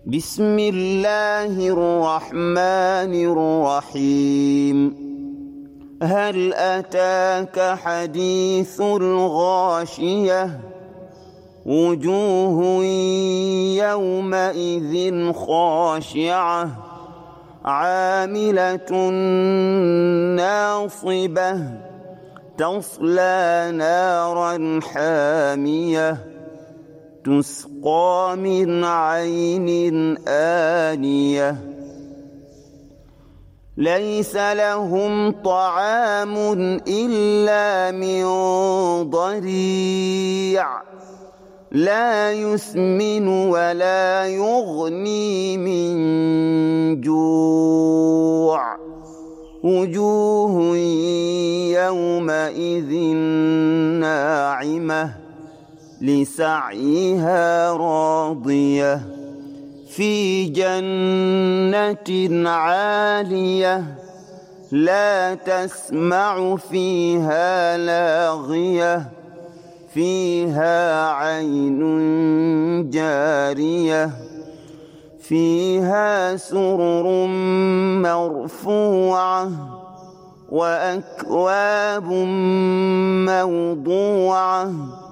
بسم الله الرحمن الرحيم. هل أتاك حديث الغاشية؟ وجوه يومئذ خاشعة عاملة ناصبة تصلى نارا حامية تسقى من عين آنية ليس لهم طعام إلا من ضريع لا يسمن ولا يغني من جوع وجوه يومئذ ناعمة لسعيها راضية في جنة عالية لا تسمع فيها لاغية فيها عين جارية فيها سرر مرفوعة وأكواب موضوعة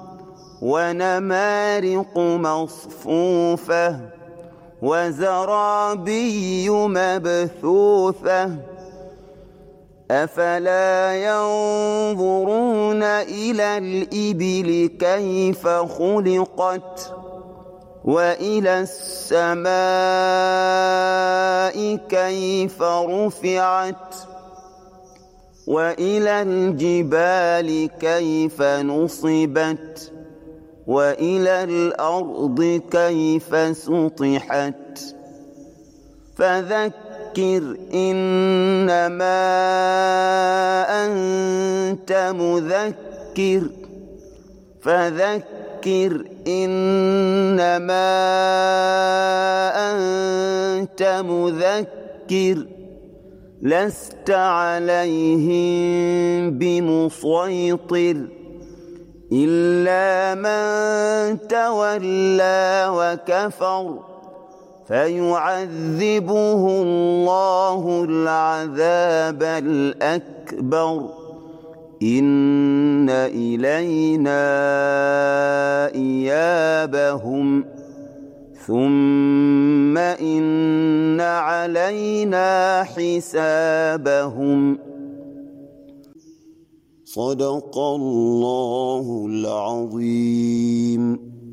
ونمارق مصفوفة وزرابي مبثوثة أفلا ينظرون إلى الإبل كيف خلقت وإلى السماء كيف رفعت وإلى الجبال كيف نصبت وإلى الأرض كيف سطحت فذكر إنما أنت مذكر إنما أنت مذكر لست عليهم بمسيطر إلا من تولى وكفر فيعذبه الله العذاب الأكبر إن إلينا إيابهم ثم إن علينا حسابهم. صدق الله العظيم.